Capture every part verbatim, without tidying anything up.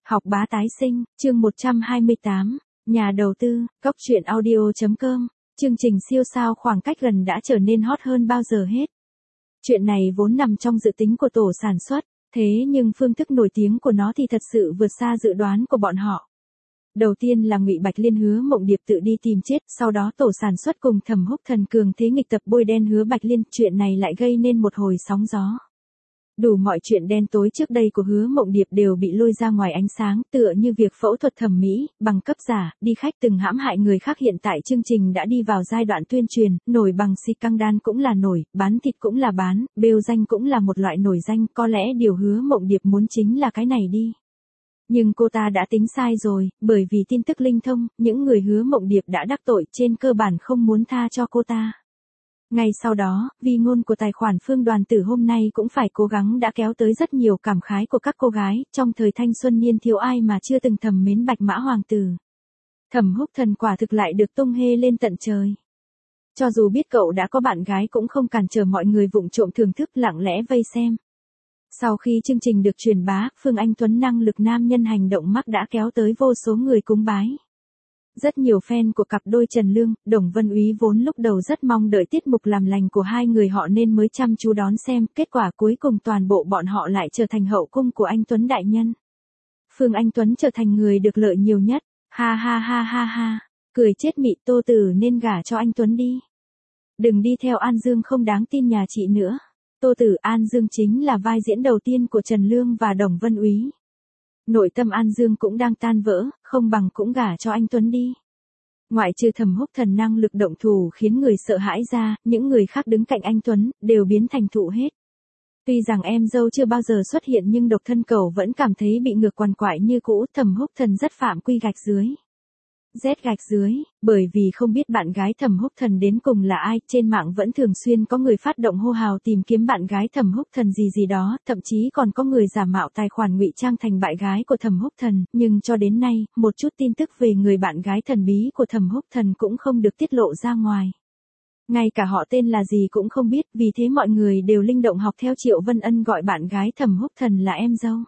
Học bá tái sinh, chương một trăm hai mươi tám, nhà đầu tư, cóc truyện audio.com, chương trình siêu sao khoảng cách gần đã trở nên hot hơn bao giờ hết. Chuyện này vốn nằm trong dự tính của tổ sản xuất, thế nhưng phương thức nổi tiếng của nó thì thật sự vượt xa dự đoán của bọn họ. Đầu tiên là Ngụy Bạch Liên hứa Mộng Điệp tự đi tìm chết, sau đó tổ sản xuất cùng Thẩm Húc Thần cường thế nghịch tập bôi đen hứa Bạch Liên, chuyện này lại gây nên một hồi sóng gió. Đủ mọi chuyện đen tối trước đây của hứa Mộng Điệp đều bị lôi ra ngoài ánh sáng, tựa như việc phẫu thuật thẩm mỹ, bằng cấp giả, đi khách từng hãm hại người khác. Hiện tại chương trình đã đi vào giai đoạn tuyên truyền, nổi bằng xì căng đan cũng là nổi, bán thịt cũng là bán, bêu danh cũng là một loại nổi danh, có lẽ điều hứa Mộng Điệp muốn chính là cái này đi. Nhưng cô ta đã tính sai rồi, bởi vì tin tức linh thông, những người hứa Mộng Điệp đã đắc tội trên cơ bản không muốn tha cho cô ta. Ngay sau đó, vì ngôn của tài khoản Phương Đoàn Tử hôm nay cũng phải cố gắng đã kéo tới rất nhiều cảm khái của các cô gái, trong thời thanh xuân niên thiếu ai mà chưa từng thầm mến Bạch Mã Hoàng Tử. Thẩm Húc Thần quả thực lại được tung hê lên tận trời. Cho dù biết cậu đã có bạn gái cũng không cản trở mọi người vụng trộm thưởng thức lặng lẽ vây xem. Sau khi chương trình được truyền bá, Phương Anh Tuấn năng lực nam nhân hành động mắc đã kéo tới vô số người cúng bái. Rất nhiều fan của cặp đôi Trần Lương, Đồng Vân Úy vốn lúc đầu rất mong đợi tiết mục làm lành của hai người họ nên mới chăm chú đón xem, kết quả cuối cùng toàn bộ bọn họ lại trở thành hậu cung của anh Tuấn đại nhân. Phương Anh Tuấn trở thành người được lợi nhiều nhất, ha ha ha ha ha, cười chết mị. Tô Tử nên gả cho anh Tuấn đi. Đừng đi theo An Dương không đáng tin nhà chị nữa. Tô Tử An Dương chính là vai diễn đầu tiên của Trần Lương và Đồng Vân Úy. Nội tâm An Dương cũng đang tan vỡ, không bằng cũng gả cho anh Tuấn đi. Ngoại trừ Thẩm Húc Thần năng lực động thủ khiến người sợ hãi ra, những người khác đứng cạnh anh Tuấn, đều biến thành thụ hết. Tuy rằng em dâu chưa bao giờ xuất hiện nhưng độc thân cầu vẫn cảm thấy bị ngược quằn quại như cũ. Thẩm Húc Thần rất phạm quy gạch dưới. Z gạch dưới, bởi vì không biết bạn gái Thẩm Húc Thần đến cùng là ai, trên mạng vẫn thường xuyên có người phát động hô hào tìm kiếm bạn gái Thẩm Húc Thần gì gì đó, thậm chí còn có người giả mạo tài khoản ngụy trang thành bạn gái của Thẩm Húc Thần, nhưng cho đến nay, một chút tin tức về người bạn gái thần bí của Thẩm Húc Thần cũng không được tiết lộ ra ngoài. Ngay cả họ tên là gì cũng không biết, vì thế mọi người đều linh động học theo Triệu Vân Ân gọi bạn gái Thẩm Húc Thần là em dâu.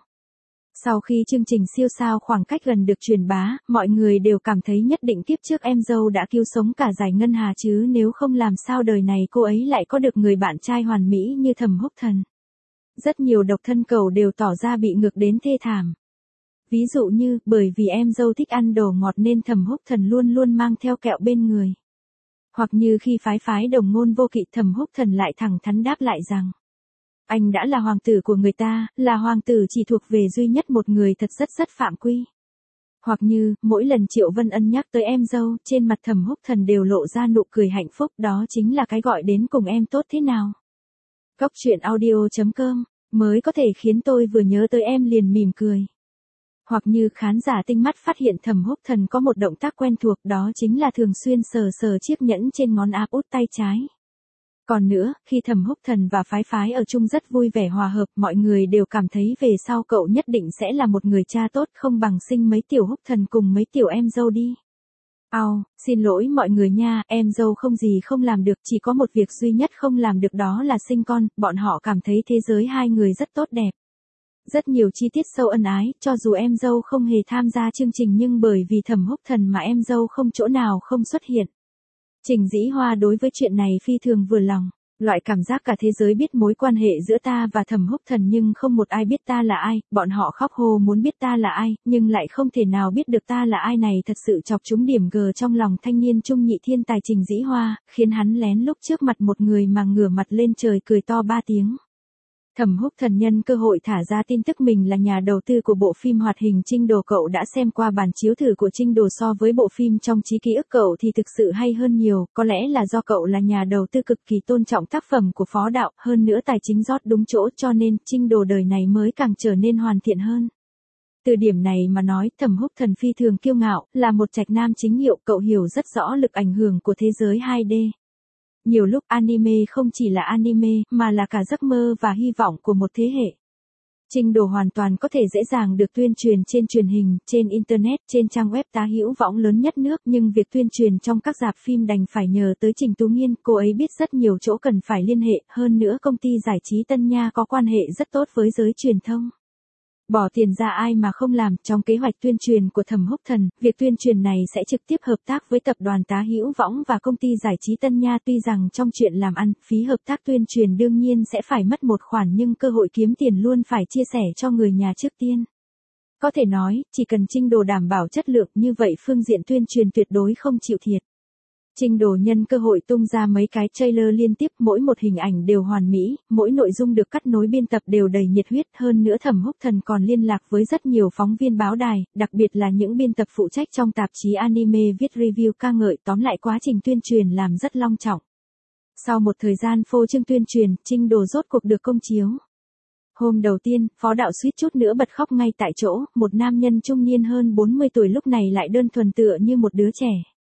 Sau khi chương trình siêu sao khoảng cách gần được truyền bá, mọi người đều cảm thấy nhất định kiếp trước em dâu đã cứu sống cả Giải Ngân Hà chứ nếu không làm sao đời này cô ấy lại có được người bạn trai hoàn mỹ như Thẩm Húc Thần. Rất nhiều độc thân cầu đều tỏ ra bị ngược đến thê thảm. Ví dụ như, bởi vì em dâu thích ăn đồ ngọt nên Thẩm Húc Thần luôn luôn mang theo kẹo bên người. Hoặc như khi phái phái đồng ngôn vô kỵ, Thẩm Húc Thần lại thẳng thắn đáp lại rằng anh đã là hoàng tử của người ta, là hoàng tử chỉ thuộc về duy nhất một người, thật rất rất phạm quy. Hoặc như, mỗi lần Triệu Vân Ân nhắc tới em dâu, trên mặt Thẩm Húc Thần đều lộ ra nụ cười hạnh phúc, đó chính là cái gọi đến cùng em tốt thế nào. Cóc truyện audio.com, mới có thể khiến tôi vừa nhớ tới em liền mỉm cười. Hoặc như khán giả tinh mắt phát hiện Thẩm Húc Thần có một động tác quen thuộc, đó chính là thường xuyên sờ sờ chiếc nhẫn trên ngón áp út tay trái. Còn nữa, khi Thẩm Húc Thần và phái phái ở chung rất vui vẻ hòa hợp, mọi người đều cảm thấy về sau cậu nhất định sẽ là một người cha tốt, không bằng sinh mấy tiểu Húc Thần cùng mấy tiểu em dâu đi. Ao, xin lỗi mọi người nha, em dâu không gì không làm được, chỉ có một việc duy nhất không làm được đó là sinh con. Bọn họ cảm thấy thế giới hai người rất tốt đẹp. Rất nhiều chi tiết sâu ân ái, cho dù em dâu không hề tham gia chương trình nhưng bởi vì Thẩm Húc Thần mà em dâu không chỗ nào không xuất hiện. Trình Dĩ Hoa đối với chuyện này phi thường vừa lòng, loại cảm giác cả thế giới biết mối quan hệ giữa ta và Thẩm Húc Thần nhưng không một ai biết ta là ai, bọn họ khóc hô muốn biết ta là ai, nhưng lại không thể nào biết được ta là ai này thật sự chọc trúng điểm G trong lòng thanh niên trung nhị thiên tài Trình Dĩ Hoa, khiến hắn lén lúc trước mặt một người mà ngửa mặt lên trời cười to ba tiếng. Thẩm Húc Thần nhân cơ hội thả ra tin tức mình là nhà đầu tư của bộ phim hoạt hình Trinh Đồ. Cậu đã xem qua bản chiếu thử của Trinh Đồ, so với bộ phim trong trí ký ức cậu thì thực sự hay hơn nhiều, có lẽ là do cậu là nhà đầu tư cực kỳ tôn trọng tác phẩm của Phó Đạo, hơn nữa tài chính rót đúng chỗ cho nên Trinh Đồ đời này mới càng trở nên hoàn thiện hơn. Từ điểm này mà nói, Thẩm Húc Thần phi thường kiêu ngạo, là một trạch nam chính hiệu, cậu hiểu rất rõ lực ảnh hưởng của thế giới hai D. Nhiều lúc anime không chỉ là anime, mà là cả giấc mơ và hy vọng của một thế hệ. Trinh Đồ hoàn toàn có thể dễ dàng được tuyên truyền trên truyền hình, trên Internet, trên trang web tá hữu võng lớn nhất nước, nhưng việc tuyên truyền trong các rạp phim đành phải nhờ tới Trình Tú Nghiên, cô ấy biết rất nhiều chỗ cần phải liên hệ, hơn nữa công ty giải trí Tân Nha có quan hệ rất tốt với giới truyền thông. Bỏ tiền ra ai mà không làm. Trong kế hoạch tuyên truyền của Thẩm Húc Thần, việc tuyên truyền này sẽ trực tiếp hợp tác với tập đoàn Tá Hữu Võng và công ty giải trí Tân Nha. Tuy rằng trong chuyện làm ăn, phí hợp tác tuyên truyền đương nhiên sẽ phải mất một khoản, nhưng cơ hội kiếm tiền luôn phải chia sẻ cho người nhà trước tiên. Có thể nói, chỉ cần Trinh Đồ đảm bảo chất lượng như vậy, phương diện tuyên truyền tuyệt đối không chịu thiệt. Trinh Đồ nhân cơ hội tung ra mấy cái trailer liên tiếp, mỗi một hình ảnh đều hoàn mỹ, mỗi nội dung được cắt nối biên tập đều đầy nhiệt huyết. Hơn nữa Thẩm Húc Thần còn liên lạc với rất nhiều phóng viên báo đài, đặc biệt là những biên tập phụ trách trong tạp chí anime viết review ca ngợi. Tóm lại quá trình tuyên truyền làm rất long trọng. Sau một thời gian phô trương tuyên truyền, Trinh Đồ rốt cuộc được công chiếu. Hôm đầu tiên, Phó Đạo suýt chút nữa bật khóc ngay tại chỗ. Một nam nhân trung niên hơn bốn mươi tuổi lúc này lại đơn thuần tựa như một đứa trẻ.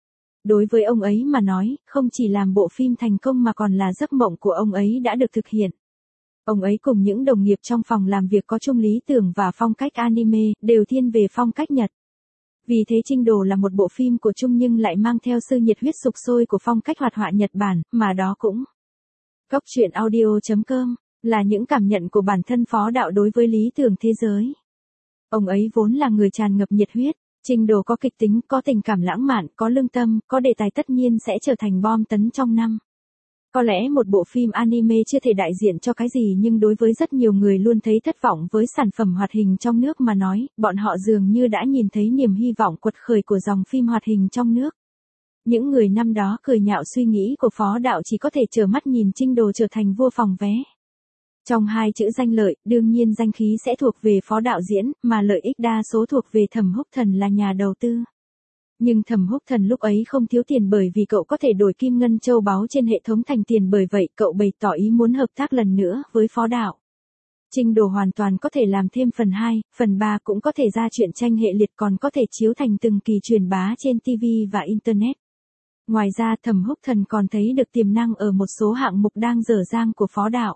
Đối với ông ấy mà nói, không chỉ làm bộ phim thành công mà còn là giấc mộng của ông ấy đã được thực hiện. Ông ấy cùng những đồng nghiệp trong phòng làm việc có chung lý tưởng và phong cách anime, đều thiên về phong cách Nhật. Vì thế Trinh Đồ là một bộ phim của Trung nhưng lại mang theo sự nhiệt huyết sục sôi của phong cách hoạt họa Nhật Bản, mà đó cũng. Cốc truyện audio chấm com là những cảm nhận của bản thân Phó Đạo đối với lý tưởng thế giới. Ông ấy vốn là người tràn ngập nhiệt huyết. Trinh Đồ có kịch tính, có tình cảm lãng mạn, có lương tâm, có đề tài tất nhiên sẽ trở thành bom tấn trong năm. Có lẽ một bộ phim anime chưa thể đại diện cho cái gì, nhưng đối với rất nhiều người luôn thấy thất vọng với sản phẩm hoạt hình trong nước mà nói, bọn họ dường như đã nhìn thấy niềm hy vọng quật khởi của dòng phim hoạt hình trong nước. Những người năm đó cười nhạo suy nghĩ của Phó Đạo chỉ có thể trơ mắt nhìn Trinh Đồ trở thành vua phòng vé. Trong hai chữ danh lợi, đương nhiên danh khí sẽ thuộc về Phó Đạo diễn, mà lợi ích đa số thuộc về Thẩm Húc Thần là nhà đầu tư. Nhưng Thẩm Húc Thần lúc ấy không thiếu tiền bởi vì cậu có thể đổi kim ngân châu báu trên hệ thống thành tiền, bởi vậy cậu bày tỏ ý muốn hợp tác lần nữa với Phó Đạo. Trinh Đồ hoàn toàn có thể làm thêm phần hai, phần ba, cũng có thể ra truyện tranh hệ liệt, còn có thể chiếu thành từng kỳ truyền bá trên ti vi và Internet. Ngoài ra Thẩm Húc Thần còn thấy được tiềm năng ở một số hạng mục đang dở dang của Phó Đạo.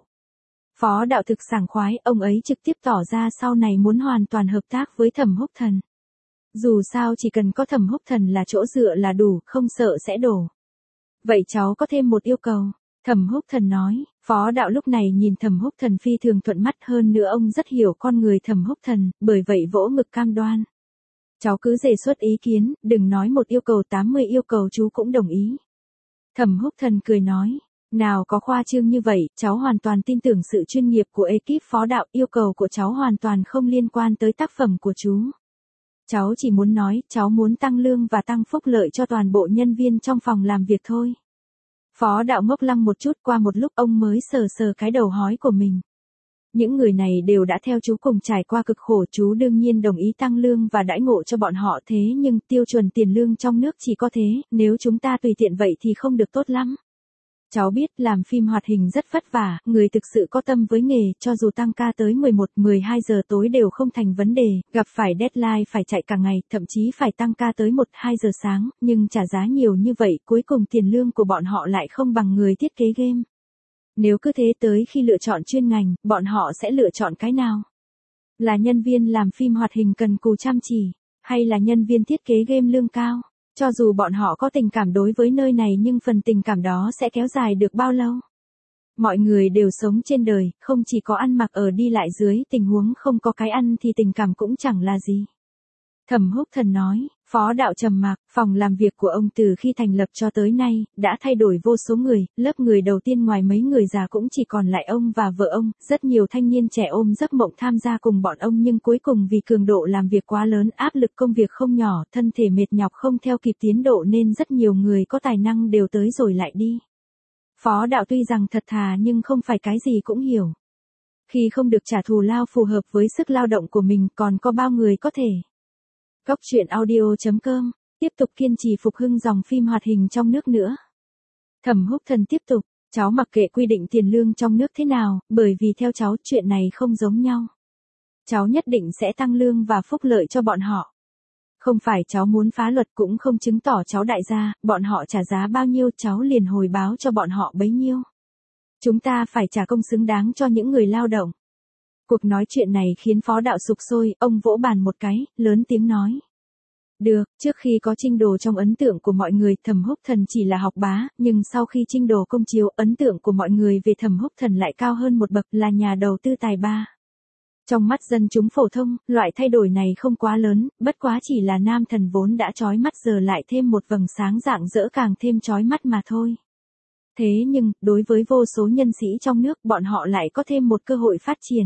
Phó Đạo thực sảng khoái, ông ấy trực tiếp tỏ ra sau này muốn hoàn toàn hợp tác với Thẩm Húc Thần. Dù sao chỉ cần có Thẩm Húc Thần là chỗ dựa là đủ, không sợ sẽ đổ. Vậy cháu có thêm một yêu cầu. Thẩm Húc Thần nói. Phó Đạo lúc này nhìn Thẩm Húc Thần phi thường thuận mắt, hơn nữa ông rất hiểu con người Thẩm Húc Thần, bởi vậy vỗ ngực cam đoan. Cháu cứ đề xuất ý kiến, đừng nói một yêu cầu, tám mươi yêu cầu chú cũng đồng ý. Thẩm Húc Thần cười nói. Nào có khoa trương như vậy, cháu hoàn toàn tin tưởng sự chuyên nghiệp của ekip Phó Đạo, yêu cầu của cháu hoàn toàn không liên quan tới tác phẩm của chú. Cháu chỉ muốn nói, cháu muốn tăng lương và tăng phúc lợi cho toàn bộ nhân viên trong phòng làm việc thôi. Phó Đạo ngốc lăng một chút, qua một lúc ông mới sờ sờ cái đầu hói của mình. Những người này đều đã theo chú cùng trải qua cực khổ, chú đương nhiên đồng ý tăng lương và đãi ngộ cho bọn họ, thế nhưng tiêu chuẩn tiền lương trong nước chỉ có thế, nếu chúng ta tùy tiện vậy thì không được tốt lắm. Cháu biết làm phim hoạt hình rất vất vả, người thực sự có tâm với nghề, cho dù tăng ca tới mười một, mười hai giờ tối đều không thành vấn đề, gặp phải deadline phải chạy cả ngày, thậm chí phải tăng ca tới một, hai giờ sáng, nhưng trả giá nhiều như vậy, cuối cùng tiền lương của bọn họ lại không bằng người thiết kế game. Nếu cứ thế tới khi lựa chọn chuyên ngành, bọn họ sẽ lựa chọn cái nào? Là nhân viên làm phim hoạt hình cần cù chăm chỉ, hay là nhân viên thiết kế game lương cao? Cho dù bọn họ có tình cảm đối với nơi này nhưng phần tình cảm đó sẽ kéo dài được bao lâu? Mọi người đều sống trên đời, không chỉ có ăn mặc ở đi lại, dưới tình huống không có cái ăn thì tình cảm cũng chẳng là gì. Thẩm Húc Thần nói. Phó Đạo trầm mặc. Phòng làm việc của ông từ khi thành lập cho tới nay, đã thay đổi vô số người, lớp người đầu tiên ngoài mấy người già cũng chỉ còn lại ông và vợ ông, rất nhiều thanh niên trẻ ôm giấc mộng tham gia cùng bọn ông, nhưng cuối cùng vì cường độ làm việc quá lớn, áp lực công việc không nhỏ, thân thể mệt nhọc không theo kịp tiến độ nên rất nhiều người có tài năng đều tới rồi lại đi. Phó Đạo tuy rằng thật thà nhưng không phải cái gì cũng hiểu. Khi không được trả thù lao phù hợp với sức lao động của mình, còn có bao người có thể. Cốc truyện audio chấm com tiếp tục kiên trì phục hưng dòng phim hoạt hình trong nước nữa. Thẩm Húc Thần tiếp tục. Cháu mặc kệ quy định tiền lương trong nước thế nào, bởi vì theo cháu chuyện này không giống nhau. Cháu nhất định sẽ tăng lương và phúc lợi cho bọn họ. Không phải cháu muốn phá luật, cũng không chứng tỏ cháu đại gia, bọn họ trả giá bao nhiêu cháu liền hồi báo cho bọn họ bấy nhiêu. Chúng ta phải trả công xứng đáng cho những người lao động. Cuộc nói chuyện này khiến Phó Đạo sục sôi, ông vỗ bàn một cái, lớn tiếng nói. Được, trước khi có Trinh Đồ trong ấn tượng của mọi người, Thẩm Húc Thần chỉ là học bá, nhưng sau khi Trinh Đồ công chiếu, ấn tượng của mọi người về Thẩm Húc Thần lại cao hơn một bậc, là nhà đầu tư tài ba. Trong mắt dân chúng phổ thông, loại thay đổi này không quá lớn, bất quá chỉ là nam thần vốn đã chói mắt giờ lại thêm một vầng sáng rạng rỡ càng thêm chói mắt mà thôi. Thế nhưng, đối với vô số nhân sĩ trong nước, bọn họ lại có thêm một cơ hội phát triển.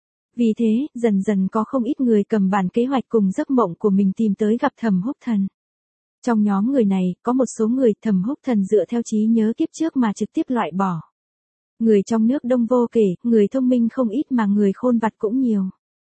Vì thế, dần dần có không ít người cầm bản kế hoạch cùng giấc mộng của mình tìm tới gặp Thẩm Húc Thần. Trong nhóm người này, có một số người Thẩm Húc Thần dựa theo trí nhớ kiếp trước mà trực tiếp loại bỏ. Người trong nước đông vô kể, người thông minh không ít mà người khôn vặt cũng nhiều.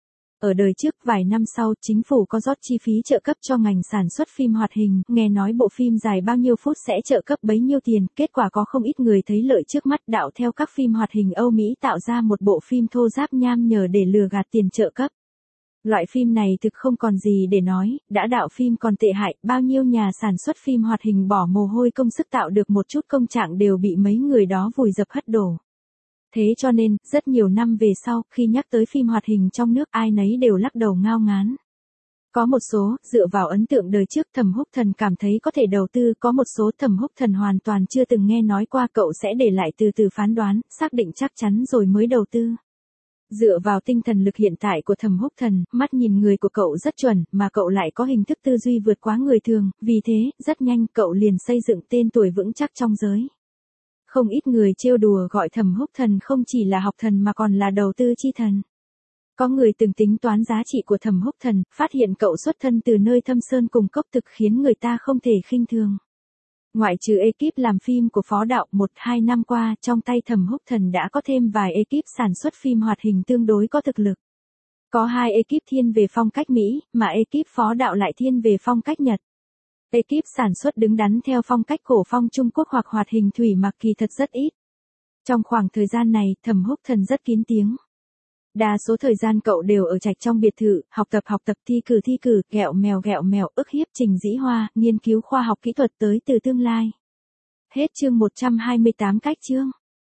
Ở đời trước vài năm sau, chính phủ có rót chi phí trợ cấp cho ngành sản xuất phim hoạt hình, nghe nói bộ phim dài bao nhiêu phút sẽ trợ cấp bấy nhiêu tiền, kết quả có không ít người thấy lợi trước mắt đạo theo các phim hoạt hình Âu Mỹ tạo ra một bộ phim thô ráp nham nhở để lừa gạt tiền trợ cấp. Loại phim này thực không còn gì để nói, đã đạo phim còn tệ hại, bao nhiêu nhà sản xuất phim hoạt hình bỏ mồ hôi công sức tạo được một chút công trạng đều bị mấy người đó vùi dập hất đổ. Thế cho nên, rất nhiều năm về sau, khi nhắc tới phim hoạt hình trong nước ai nấy đều lắc đầu ngao ngán. Có một số, dựa vào ấn tượng đời trước Thẩm Húc Thần cảm thấy có thể đầu tư, có một số Thẩm Húc Thần hoàn toàn chưa từng nghe nói qua cậu sẽ để lại từ từ phán đoán, xác định chắc chắn rồi mới đầu tư. Dựa vào tinh thần lực hiện tại của Thẩm Húc Thần, mắt nhìn người của cậu rất chuẩn, mà cậu lại có hình thức tư duy vượt quá người thường, vì thế, rất nhanh cậu liền xây dựng tên tuổi vững chắc trong giới. Không ít người trêu đùa gọi Thẩm Húc Thần không chỉ là học thần mà còn là đầu tư chi thần. Có người từng tính toán giá trị của Thẩm Húc Thần, phát hiện cậu xuất thân từ nơi thâm sơn cùng cốc thực khiến người ta không thể khinh thường. Ngoại trừ ekip làm phim của Phó Đạo, một hai năm qua, trong tay Thẩm Húc Thần đã có thêm vài ekip sản xuất phim hoạt hình tương đối có thực lực. Có hai ekip thiên về phong cách Mỹ, mà ekip Phó Đạo lại thiên về phong cách Nhật. Ekip sản xuất đứng đắn theo phong cách cổ phong Trung Quốc hoặc hoạt hình thủy mặc kỳ thật rất ít. Trong khoảng thời gian này, Thẩm Húc Thần rất kín tiếng. Đa số thời gian cậu đều ở trạch trong biệt thự, học tập học tập thi cử thi cử, ghẹo mèo ghẹo mèo, ức hiếp Trình Dĩ Hoa, nghiên cứu khoa học kỹ thuật tới từ tương lai. Hết chương một trăm hai mươi tám cách chương.